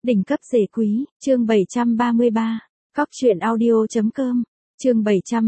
Đỉnh cấp rể quý, chương 733, Cóc truyện audio.com, chương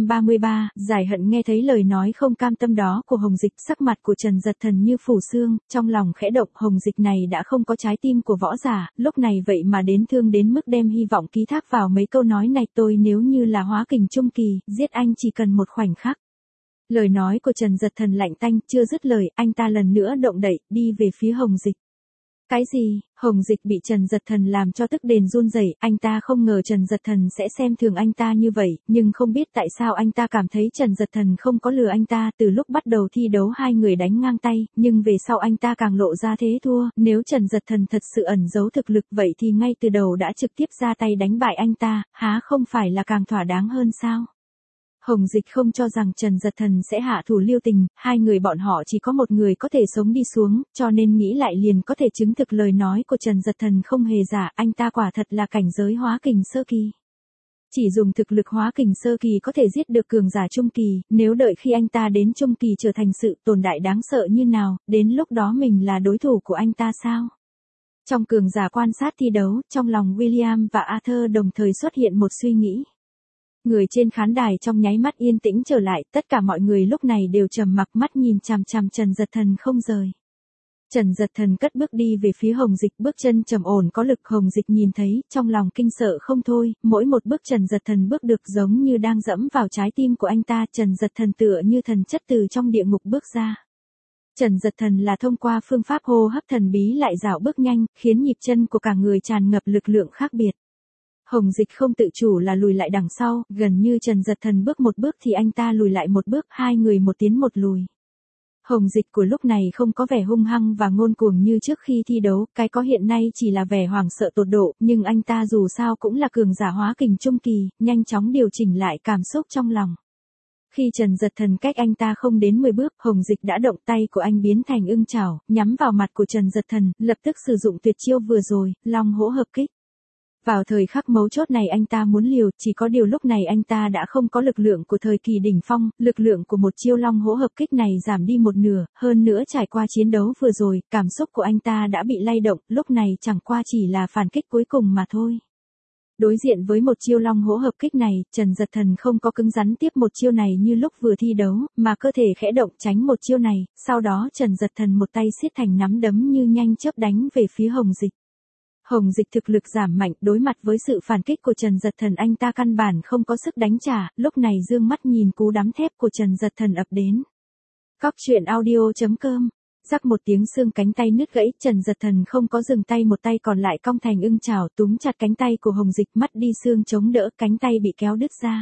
733, giải hận nghe thấy lời nói không cam tâm đó của Hồng Dịch, sắc mặt của Trần Giật Thần như phủ xương, trong lòng khẽ động. Hồng Dịch này đã không có trái tim của võ giả, lúc này vậy mà đến thương đến mức đem hy vọng ký thác vào mấy câu nói này. Tôi nếu như là hóa kình trung kỳ, giết anh chỉ cần một khoảnh khắc. Lời nói của Trần Giật Thần lạnh tanh, chưa dứt lời, anh ta lần nữa động đậy, đi về phía Hồng Dịch. Cái gì? Hồng Dịch bị Trần Giật Thần làm cho tức đến run rẩy, anh ta không ngờ Trần Giật Thần sẽ xem thường anh ta như vậy, nhưng không biết tại sao anh ta cảm thấy Trần Giật Thần không có lừa anh ta. Từ lúc bắt đầu thi đấu hai người đánh ngang tay, nhưng về sau anh ta càng lộ ra thế thua, nếu Trần Giật Thần thật sự ẩn giấu thực lực vậy thì ngay từ đầu đã trực tiếp ra tay đánh bại anh ta, há không phải là càng thỏa đáng hơn sao? Hồng Dịch không cho rằng Trần Giật Thần sẽ hạ thủ lưu tình, hai người bọn họ chỉ có một người có thể sống đi xuống, cho nên nghĩ lại liền có thể chứng thực lời nói của Trần Giật Thần không hề giả, anh ta quả thật là cảnh giới hóa kình sơ kỳ. Chỉ dùng thực lực hóa kình sơ kỳ có thể giết được cường giả trung kỳ, nếu đợi khi anh ta đến trung kỳ trở thành sự tồn tại đáng sợ như nào, đến lúc đó mình là đối thủ của anh ta sao? Trong cường giả quan sát thi đấu, trong lòng William và Arthur đồng thời xuất hiện một suy nghĩ. Người trên khán đài trong nháy mắt yên tĩnh trở lại, tất cả mọi người lúc này đều trầm mặc, mắt nhìn chằm chằm Trần Giật Thần không rời. Trần Giật Thần cất bước đi về phía Hồng Dịch, bước chân trầm ổn có lực. Hồng Dịch nhìn thấy, trong lòng kinh sợ không thôi, mỗi một bước Trần Giật Thần bước được giống như đang dẫm vào trái tim của anh ta. Trần Giật Thần tựa như thần chất từ trong địa ngục bước ra. Trần Giật Thần là thông qua phương pháp hô hấp thần bí lại dạo bước nhanh, khiến nhịp chân của cả người tràn ngập lực lượng khác biệt. Hồng Dịch không tự chủ là lùi lại đằng sau, gần như Trần Giật Thần bước một bước thì anh ta lùi lại một bước, hai người một tiến một lùi. Hồng Dịch của lúc này không có vẻ hung hăng và ngông cuồng như trước khi thi đấu, cái có hiện nay chỉ là vẻ hoảng sợ tột độ, nhưng anh ta dù sao cũng là cường giả hóa kình trung kỳ, nhanh chóng điều chỉnh lại cảm xúc trong lòng. Khi Trần Giật Thần cách anh ta không đến 10 bước, Hồng Dịch đã động, tay của anh biến thành ưng chảo, nhắm vào mặt của Trần Giật Thần, lập tức sử dụng tuyệt chiêu vừa rồi, long hổ hợp kích. Vào thời khắc mấu chốt này anh ta muốn liều, chỉ có điều lúc này anh ta đã không có lực lượng của thời kỳ đỉnh phong, lực lượng của một chiêu long hổ hợp kích này giảm đi một nửa, hơn nữa trải qua chiến đấu vừa rồi, cảm xúc của anh ta đã bị lay động, lúc này chẳng qua chỉ là phản kích cuối cùng mà thôi. Đối diện với một chiêu long hổ hợp kích này, Trần Giật Thần không có cứng rắn tiếp một chiêu này như lúc vừa thi đấu, mà cơ thể khẽ động tránh một chiêu này, sau đó Trần Giật Thần một tay siết thành nắm đấm như nhanh chớp đánh về phía Hồng Dịch. Hồng Dịch thực lực giảm mạnh, đối mặt với sự phản kích của Trần Giật Thần anh ta căn bản không có sức đánh trả, lúc này dương mắt nhìn cú đấm thép của Trần Giật Thần ập đến. Cóc truyện audio.com, rắc một tiếng xương cánh tay nứt gãy, Trần Giật Thần không có dừng tay, một tay còn lại cong thành ưng chảo túm chặt cánh tay của Hồng Dịch, mất đi xương chống đỡ, cánh tay bị kéo đứt ra.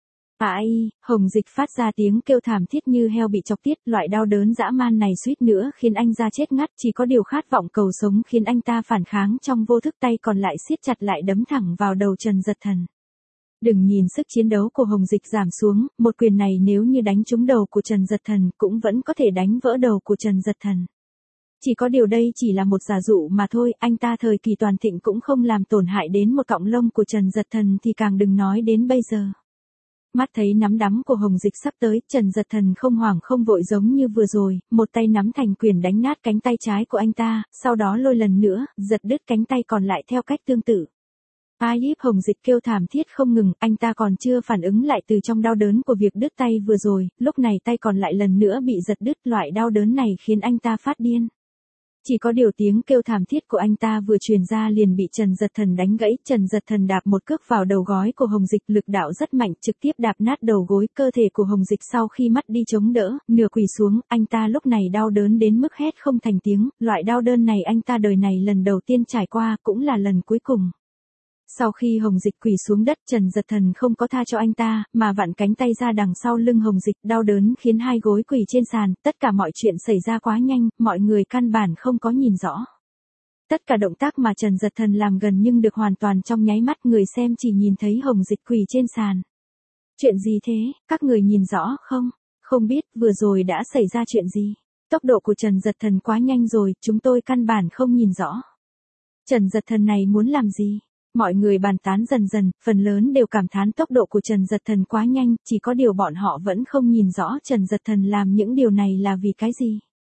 Ai, Hồng Dịch phát ra tiếng kêu thảm thiết như heo bị chọc tiết, loại đau đớn dã man này suýt nữa khiến anh ra chết ngắt, chỉ có điều khát vọng cầu sống khiến anh ta phản kháng trong vô thức, tay còn lại siết chặt lại đấm thẳng vào đầu Trần Giật Thần. Đừng nhìn sức chiến đấu của Hồng Dịch giảm xuống, một quyền này nếu như đánh trúng đầu của Trần Giật Thần cũng vẫn có thể đánh vỡ đầu của Trần Giật Thần. Chỉ có điều đây chỉ là một giả dụ mà thôi, anh ta thời kỳ toàn thịnh cũng không làm tổn hại đến một cọng lông của Trần Giật Thần thì càng đừng nói đến bây giờ. Mắt thấy nắm đấm của Hồng Dịch sắp tới, Trần Giật Thần không hoảng không vội giống như vừa rồi, một tay nắm thành quyền đánh nát cánh tay trái của anh ta, sau đó lôi lần nữa, giật đứt cánh tay còn lại theo cách tương tự. Ai íp, Hồng Dịch kêu thảm thiết không ngừng, anh ta còn chưa phản ứng lại từ trong đau đớn của việc đứt tay vừa rồi, lúc này tay còn lại lần nữa bị giật đứt, loại đau đớn này khiến anh ta phát điên. Chỉ có điều tiếng kêu thảm thiết của anh ta vừa truyền ra liền bị Trần Giật Thần đánh gãy. Trần Giật Thần đạp một cước vào đầu gối của Hồng Dịch, lực đạo rất mạnh, trực tiếp đạp nát đầu gối. Cơ thể của Hồng Dịch sau khi mất đi chống đỡ, nửa quỳ xuống, anh ta lúc này đau đớn đến mức hét không thành tiếng, loại đau đớn này anh ta đời này lần đầu tiên trải qua, cũng là lần cuối cùng. Sau khi Hồng Dịch quỳ xuống đất, Trần Giật Thần không có tha cho anh ta, mà vặn cánh tay ra đằng sau lưng Hồng Dịch, đau đớn khiến hai gối quỳ trên sàn, tất cả mọi chuyện xảy ra quá nhanh, mọi người căn bản không có nhìn rõ. Tất cả động tác mà Trần Giật Thần làm gần nhưng được hoàn toàn trong nháy mắt, người xem chỉ nhìn thấy Hồng Dịch quỳ trên sàn. Chuyện gì thế, các người nhìn rõ không? Không biết, vừa rồi đã xảy ra chuyện gì? Tốc độ của Trần Giật Thần quá nhanh rồi, chúng tôi căn bản không nhìn rõ. Trần Giật Thần này muốn làm gì? Mọi người bàn tán dần dần, phần lớn đều cảm thán tốc độ của Trần Giật Thần quá nhanh, chỉ có điều bọn họ vẫn không nhìn rõ Trần Giật Thần làm những điều này là vì cái gì.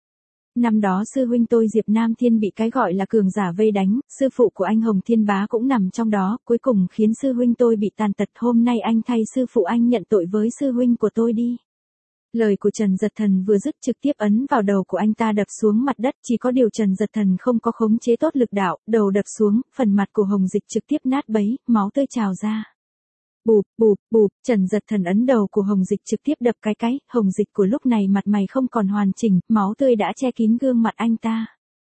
Năm đó sư huynh tôi Diệp Nam Thiên bị cái gọi là cường giả vây đánh, sư phụ của anh Hồng Thiên Bá cũng nằm trong đó, cuối cùng khiến sư huynh tôi bị tàn tật. Hôm nay anh thay sư phụ anh nhận tội với sư huynh của tôi đi. Lời của Trần Dật Thần vừa dứt trực tiếp ấn vào đầu của anh ta đập xuống mặt đất, chỉ có điều Trần Dật Thần không có khống chế tốt lực đạo, đầu đập xuống, phần mặt của Hồng Dịch trực tiếp nát bấy, máu tươi trào ra. Bụp, bụp, bụp, Trần Dật Thần ấn đầu của Hồng Dịch trực tiếp đập cái, Hồng Dịch của lúc này mặt mày không còn hoàn chỉnh, máu tươi đã che kín gương mặt anh ta.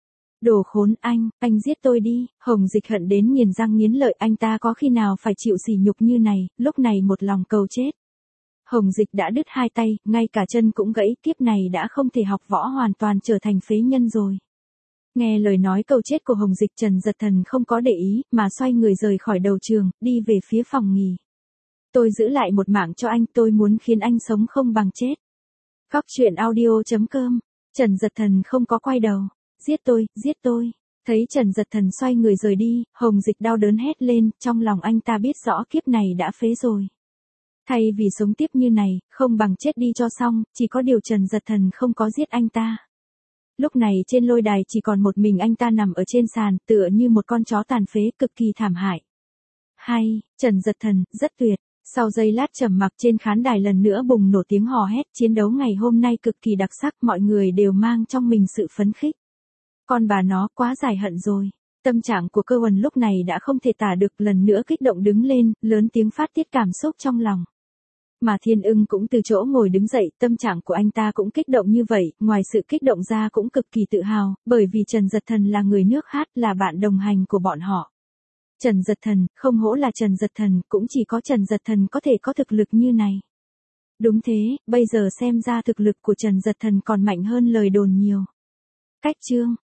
Đồ khốn anh giết tôi đi, Hồng Dịch hận đến nghiến răng nghiến lợi, anh ta có khi nào phải chịu sỉ nhục như này, lúc này một lòng cầu chết. Hồng Dịch đã đứt hai tay, ngay cả chân cũng gãy, kiếp này đã không thể học võ, hoàn toàn trở thành phế nhân rồi. Nghe lời nói cầu chết của Hồng Dịch, Trần Dật Thần không có để ý, mà xoay người rời khỏi đầu trường, đi về phía phòng nghỉ. Tôi giữ lại một mạng cho anh, tôi muốn khiến anh sống không bằng chết. Cóc truyện audio.com. Trần Dật Thần không có quay đầu. Giết tôi. Thấy Trần Dật Thần xoay người rời đi, Hồng Dịch đau đớn hét lên, trong lòng anh ta biết rõ kiếp này đã phế rồi. Thay vì sống tiếp như này, không bằng chết đi cho xong, chỉ có điều Trần Dật Thần không có giết anh ta. Lúc này trên lôi đài chỉ còn một mình anh ta nằm ở trên sàn, tựa như một con chó tàn phế, cực kỳ thảm hại. Hay, Trần Dật Thần, rất tuyệt. Sau giây lát trầm mặc, trên khán đài lần nữa bùng nổ tiếng hò hét, chiến đấu ngày hôm nay cực kỳ đặc sắc, mọi người đều mang trong mình sự phấn khích. Con bà nó quá giải hận rồi. Tâm trạng của Cơ Huân lúc này đã không thể tả được, lần nữa kích động đứng lên, lớn tiếng phát tiết cảm xúc trong lòng. Mà Thiên Ưng cũng từ chỗ ngồi đứng dậy, tâm trạng của anh ta cũng kích động như vậy, ngoài sự kích động ra cũng cực kỳ tự hào, bởi vì Trần Dật Thần là người nước hát, là bạn đồng hành của bọn họ. Trần Dật Thần, không hổ là Trần Dật Thần, cũng chỉ có Trần Dật Thần có thể có thực lực như này. Đúng thế, bây giờ xem ra thực lực của Trần Dật Thần còn mạnh hơn lời đồn nhiều. Cách chương